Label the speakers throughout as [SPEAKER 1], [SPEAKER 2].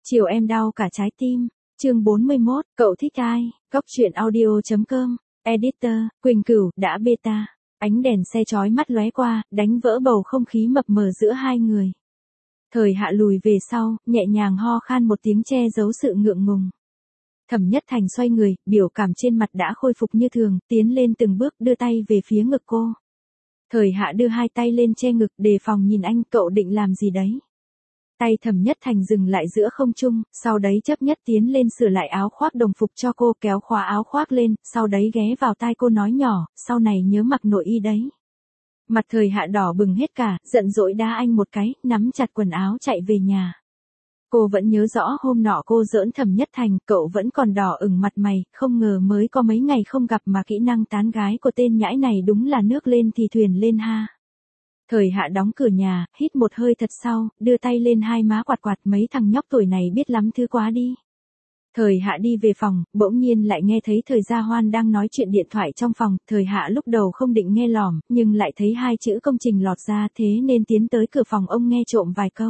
[SPEAKER 1] Chiều em đau cả trái tim. Chương 41, cậu thích ai? Góc truyện audio.com. Editor, Quỳnh Cửu, đã beta. Ánh đèn xe chói mắt lóe qua, đánh vỡ bầu không khí mập mờ giữa hai người. Thời Hạ lùi về sau, nhẹ nhàng ho khan một tiếng che giấu sự ngượng ngùng. Thẩm Nhất Thành xoay người, biểu cảm trên mặt đã khôi phục như thường, tiến lên từng bước đưa tay về phía ngực cô. Thời Hạ đưa hai tay lên che ngực đề phòng nhìn anh, cậu định làm gì đấy? Tay Thẩm Nhất Thành dừng lại giữa không trung, sau đấy chấp nhất tiến lên sửa lại áo khoác đồng phục cho cô, kéo khóa áo khoác lên, sau đấy ghé vào tai cô nói nhỏ, sau này nhớ mặc nội y đấy. Mặt Thời Hạ đỏ bừng hết cả, giận dỗi đá anh một cái, nắm chặt quần áo chạy về nhà. Cô vẫn nhớ rõ hôm nọ cô giỡn Thẩm Nhất Thành, cậu vẫn còn đỏ ửng mặt mày, không ngờ mới có mấy ngày không gặp mà kỹ năng tán gái của tên nhãi này đúng là nước lên thì thuyền lên ha. Thời Hạ đóng cửa nhà, hít một hơi thật sâu, đưa tay lên hai má quạt quạt, mấy thằng nhóc tuổi này biết lắm thứ quá đi. Thời Hạ đi về phòng, bỗng nhiên lại nghe thấy Thời Gia Hoan đang nói chuyện điện thoại trong phòng, Thời Hạ lúc đầu không định nghe lỏm, nhưng lại thấy hai chữ công trình lọt ra thế nên tiến tới cửa phòng ông nghe trộm vài câu.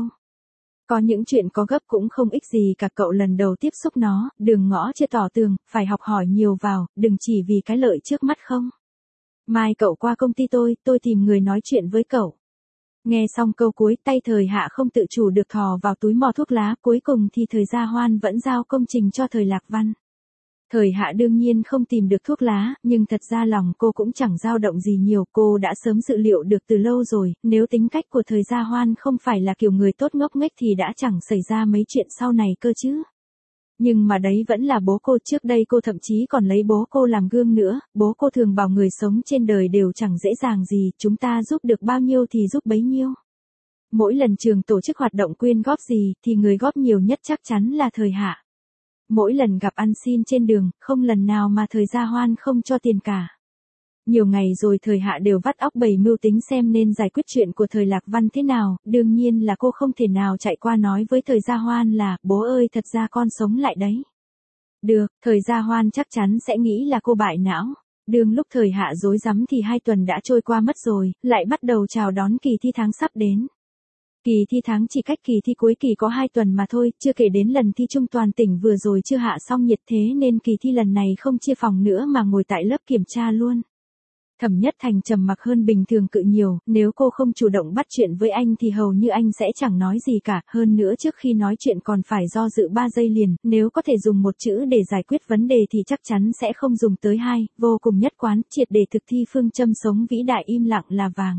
[SPEAKER 1] Có những chuyện có gấp cũng không ích gì cả, cậu lần đầu tiếp xúc nó, đường ngõ chưa tỏ tường, phải học hỏi nhiều vào, đừng chỉ vì cái lợi trước mắt không. Mai cậu qua công ty tôi tìm người nói chuyện với cậu. Nghe xong câu cuối, tay Thời Hạ không tự chủ được thò vào túi mò thuốc lá, cuối cùng thì Thời Gia Hoan vẫn giao công trình cho Thời Lạc Văn. Thời Hạ đương nhiên không tìm được thuốc lá, nhưng thật ra lòng cô cũng chẳng dao động gì nhiều, cô đã sớm dự liệu được từ lâu rồi, nếu tính cách của Thời Gia Hoan không phải là kiểu người tốt ngốc nghếch thì đã chẳng xảy ra mấy chuyện sau này cơ chứ. Nhưng mà đấy vẫn là bố cô, trước đây cô thậm chí còn lấy bố cô làm gương nữa, bố cô thường bảo người sống trên đời đều chẳng dễ dàng gì, chúng ta giúp được bao nhiêu thì giúp bấy nhiêu. Mỗi lần trường tổ chức hoạt động quyên góp gì thì người góp nhiều nhất chắc chắn là Thời Hạ. Mỗi lần gặp ăn xin trên đường, không lần nào mà Thời Gia Hoan không cho tiền cả. Nhiều ngày rồi Thời Hạ đều vắt óc bày mưu tính xem nên giải quyết chuyện của Thời Lạc Văn thế nào, đương nhiên là cô không thể nào chạy qua nói với Thời Gia Hoan là, bố ơi thật ra con sống lại đấy. Được, Thời Gia Hoan chắc chắn sẽ nghĩ là cô bại não. Đương lúc Thời Hạ rối rắm thì 2 tuần đã trôi qua mất rồi, lại bắt đầu chào đón kỳ thi tháng sắp đến. Kỳ thi tháng chỉ cách kỳ thi cuối kỳ có 2 tuần mà thôi, chưa kể đến lần thi trung toàn tỉnh vừa rồi chưa hạ xong nhiệt, thế nên kỳ thi lần này không chia phòng nữa mà ngồi tại lớp kiểm tra luôn. Thẩm Nhất Thành trầm mặc hơn bình thường cự nhiều, nếu cô không chủ động bắt chuyện với anh thì hầu như anh sẽ chẳng nói gì cả, hơn nữa trước khi nói chuyện còn phải do dự 3 giây liền, nếu có thể dùng một chữ để giải quyết vấn đề thì chắc chắn sẽ không dùng tới 2, vô cùng nhất quán, triệt để thực thi phương châm sống vĩ đại im lặng là vàng.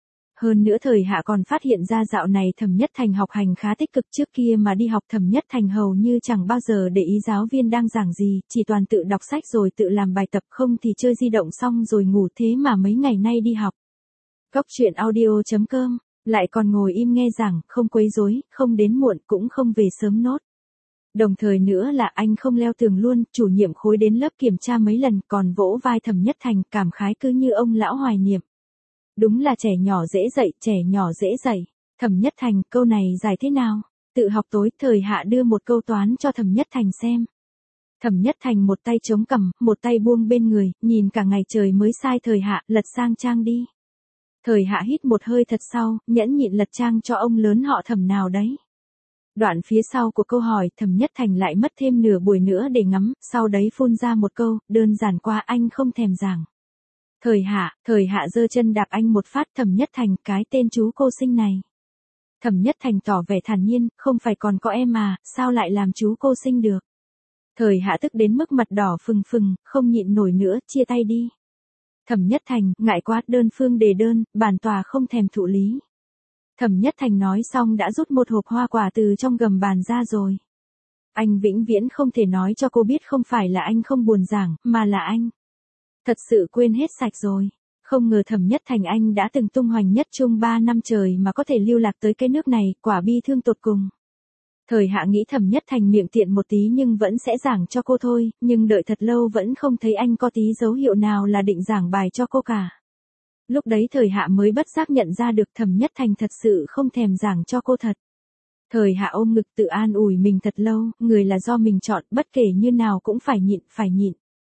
[SPEAKER 1] Hơn nữa Thời Hạ còn phát hiện ra dạo này Thẩm Nhất Thành học hành khá tích cực, trước kia mà đi học Thẩm Nhất Thành hầu như chẳng bao giờ để ý giáo viên đang giảng gì, chỉ toàn tự đọc sách rồi tự làm bài tập, không thì chơi di động xong rồi ngủ, thế mà mấy ngày nay đi học. Góc truyện audio.com, lại còn ngồi im nghe giảng, không quấy rối, không đến muộn cũng không về sớm nốt. Đồng thời nữa là anh không leo tường luôn, chủ nhiệm khối đến lớp kiểm tra mấy lần còn vỗ vai Thẩm Nhất Thành, cảm khái cứ như ông lão hoài niệm. Đúng là trẻ nhỏ dễ dạy, trẻ nhỏ dễ dạy. Thẩm Nhất Thành, câu này giải thế nào? Tự học tối, Thời Hạ đưa một câu toán cho Thẩm Nhất Thành xem. Thẩm Nhất Thành một tay chống cằm, một tay buông bên người, nhìn cả ngày trời mới sai Thời Hạ, lật sang trang đi. Thời Hạ hít một hơi thật sâu, nhẫn nhịn lật trang cho ông lớn họ Thẩm nào đấy. Đoạn phía sau của câu hỏi, Thẩm Nhất Thành lại mất thêm nửa buổi nữa để ngắm, sau đấy phun ra một câu, đơn giản qua anh không thèm giảng. Thời Hạ giơ chân đạp anh một phát, Thẩm Nhất Thành, cái tên chú cô sinh này. Thẩm Nhất Thành tỏ vẻ thản nhiên, không phải còn có em à, sao lại làm chú cô sinh được. Thời Hạ tức đến mức mặt đỏ phừng phừng, không nhịn nổi nữa, chia tay đi. Thẩm Nhất Thành, ngại quá, đơn phương đề đơn, bản tòa không thèm thụ lý. Thẩm Nhất Thành nói xong đã rút một hộp hoa quả từ trong gầm bàn ra rồi. Anh vĩnh viễn không thể nói cho cô biết không phải là anh không buồn giảng, mà là anh thật sự quên hết sạch rồi. Không ngờ Thẩm Nhất Thành, anh đã từng tung hoành nhất trung 3 năm trời mà có thể lưu lạc tới cái nước này, quả bi thương tột cùng. Thời Hạ nghĩ Thẩm Nhất Thành miệng tiện một tí nhưng vẫn sẽ giảng cho cô thôi, nhưng đợi thật lâu vẫn không thấy anh có tí dấu hiệu nào là định giảng bài cho cô cả. Lúc đấy Thời Hạ mới bất giác nhận ra được Thẩm Nhất Thành thật sự không thèm giảng cho cô thật. Thời Hạ ôm ngực tự an ủi mình thật lâu, người là do mình chọn, bất kể như nào cũng phải nhịn.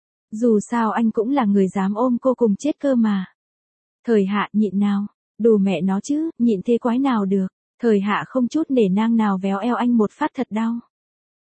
[SPEAKER 1] Dù sao anh cũng là người dám ôm cô cùng chết cơ mà. Thời Hạ, nhịn nào. Đù mẹ nó chứ, nhịn thế quái nào được. Thời Hạ không chút nể nang nào véo eo anh một phát thật đau.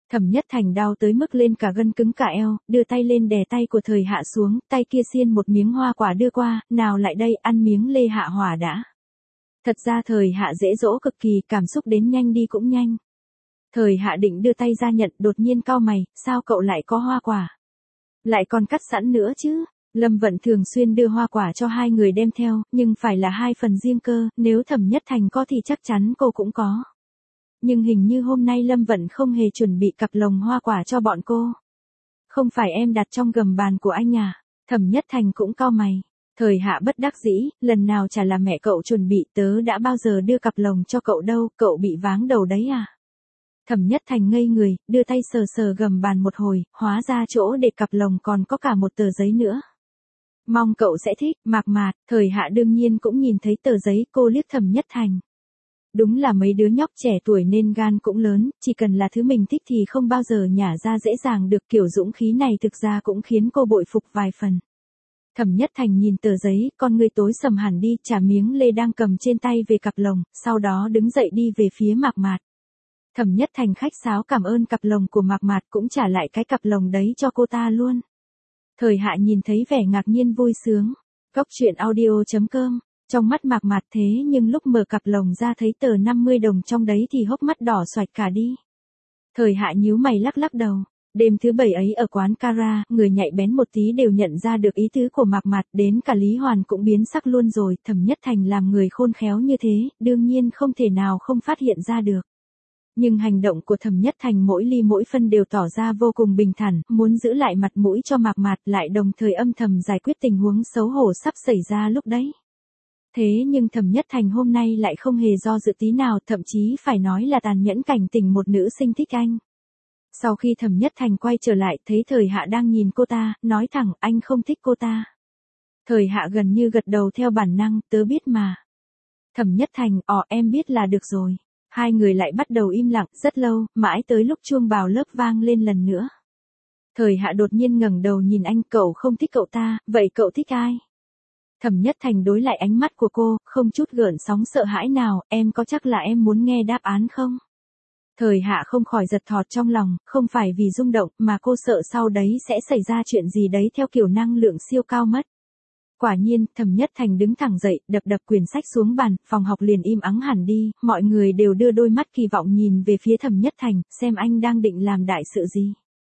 [SPEAKER 1] Thẩm Nhất Thành đau tới mức lên cả gân cứng cả eo, đưa tay lên đè tay của Thời Hạ xuống, tay kia xiên một miếng hoa quả đưa qua, nào lại đây, ăn miếng lê hạ hỏa đã. Thật ra Thời Hạ dễ dỗ cực kỳ, cảm xúc đến nhanh đi cũng nhanh. Thời Hạ định đưa tay ra nhận, đột nhiên cau mày, sao cậu lại có hoa quả? Lại còn cắt sẵn nữa chứ? Lâm Vận thường xuyên đưa hoa quả cho hai người đem theo, nhưng phải là hai phần riêng cơ, nếu Thẩm Nhất Thành có thì chắc chắn cô cũng có. Nhưng hình như hôm nay Lâm Vận không hề chuẩn bị cặp lồng hoa quả cho bọn cô. Không phải em đặt trong gầm bàn của anh à? Thẩm Nhất Thành cũng cau mày. Thời Hạ bất đắc dĩ, lần nào chả là mẹ cậu chuẩn bị, tớ đã bao giờ đưa cặp lồng cho cậu đâu, cậu bị váng đầu đấy à? Thẩm Nhất Thành ngây người, đưa tay sờ sờ gầm bàn một hồi, hóa ra chỗ để cặp lồng còn có cả một tờ giấy nữa. Mong cậu sẽ thích, Mạc Mạt. Thời Hạ đương nhiên cũng nhìn thấy tờ giấy, cô liếc Thẩm Nhất Thành. Đúng là mấy đứa nhóc trẻ tuổi nên gan cũng lớn, chỉ cần là thứ mình thích thì không bao giờ nhả ra dễ dàng được, kiểu dũng khí này thực ra cũng khiến cô bội phục vài phần. Thẩm Nhất Thành nhìn tờ giấy, con ngươi tối sầm hẳn đi, trả miếng lê đang cầm trên tay về cặp lồng, sau đó đứng dậy đi về phía Mạc Mạt. Thẩm Nhất Thành khách sáo cảm ơn cặp lồng của Mạc Mạt, cũng trả lại cái cặp lồng đấy cho cô ta luôn. Thời Hạ nhìn thấy vẻ ngạc nhiên vui sướng. Cóc truyện audio.com. Trong mắt Mạc Mạt thế nhưng lúc mở cặp lồng ra thấy tờ 50 đồng trong đấy thì hốc mắt đỏ xoạch cả đi. Thời Hạ nhíu mày lắc lắc đầu. Đêm thứ 7 ấy ở quán Cara, người nhạy bén một tí đều nhận ra được ý tứ của Mạc Mạt, đến cả Lý Hoàn cũng biến sắc luôn rồi. Thẩm Nhất Thành làm người khôn khéo như thế, đương nhiên không thể nào không phát hiện ra được. Nhưng hành động của Thẩm Nhất Thành mỗi ly mỗi phân đều tỏ ra vô cùng bình thản, muốn giữ lại mặt mũi cho Mạc Mạt, lại đồng thời âm thầm giải quyết tình huống xấu hổ sắp xảy ra lúc đấy. Thế nhưng Thẩm Nhất Thành hôm nay lại không hề do dự tí nào, thậm chí phải nói là tàn nhẫn cảnh tỉnh một nữ sinh thích anh. Sau khi Thẩm Nhất Thành quay trở lại, thấy Thời Hạ đang nhìn cô ta, nói thẳng, anh không thích cô ta. Thời Hạ gần như gật đầu theo bản năng, tớ biết mà. Thẩm Nhất Thành, em biết là được rồi. Hai người lại bắt đầu im lặng rất lâu, mãi tới lúc chuông vào lớp vang lên lần nữa. Thời Hạ đột nhiên ngẩng đầu nhìn anh, cậu không thích cậu ta, vậy cậu thích ai? Thẩm Nhất Thành đối lại ánh mắt của cô, không chút gợn sóng sợ hãi nào, em có chắc là em muốn nghe đáp án không? Thời Hạ không khỏi giật thọt trong lòng, không phải vì rung động, mà cô sợ sau đấy sẽ xảy ra chuyện gì đấy theo kiểu năng lượng siêu cao mất. Quả nhiên, Thẩm Nhất Thành đứng thẳng dậy, đập đập quyển sách xuống bàn, phòng học liền im ắng hẳn đi, mọi người đều đưa đôi mắt kỳ vọng nhìn về phía Thẩm Nhất Thành, xem anh đang định làm đại sự gì.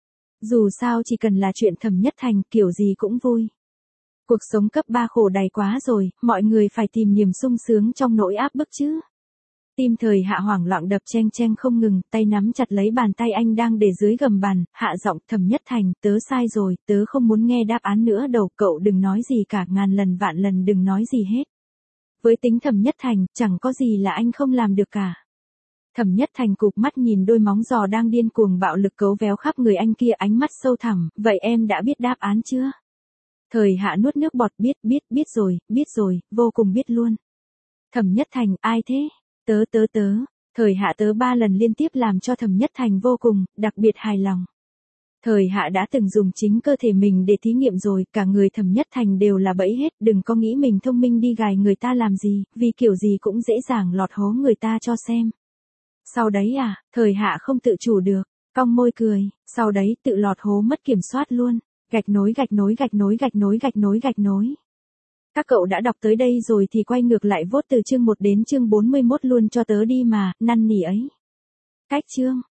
[SPEAKER 1] Dù sao chỉ cần là chuyện Thẩm Nhất Thành, kiểu gì cũng vui. Cuộc sống cấp 3 khổ đầy quá rồi, mọi người phải tìm niềm sung sướng trong nỗi áp bức chứ. Tim Thời Hạ hoảng loạn đập cheng cheng không ngừng, tay nắm chặt lấy bàn tay anh đang để dưới gầm bàn, hạ giọng, Thẩm Nhất Thành, tớ sai rồi, tớ không muốn nghe đáp án nữa đâu, cậu đừng nói gì cả, ngàn lần vạn lần đừng nói gì hết. Với tính Thẩm Nhất Thành, chẳng có gì là anh không làm được cả. Thẩm Nhất Thành cụp mắt nhìn đôi móng giò đang điên cuồng bạo lực cấu véo khắp người anh kia, ánh mắt sâu thẳm, vậy em đã biết đáp án chưa? Thời Hạ nuốt nước bọt, biết rồi, vô cùng biết luôn. Thẩm Nhất Thành, ai thế? Tớ. Thời Hạ tớ 3 lần liên tiếp làm cho Thẩm Nhất Thành vô cùng, đặc biệt hài lòng. Thời Hạ đã từng dùng chính cơ thể mình để thí nghiệm rồi, cả người Thẩm Nhất Thành đều là bẫy hết, đừng có nghĩ mình thông minh đi gài người ta làm gì, vì kiểu gì cũng dễ dàng lọt hố người ta cho xem. Sau đấy Thời Hạ không tự chủ được, cong môi cười, sau đấy tự lọt hố mất kiểm soát luôn. Gạch nối. Các cậu đã đọc tới đây rồi thì quay ngược lại vote từ chương 1 đến chương 41 luôn cho tớ đi mà, năn nỉ ấy. Cách chương.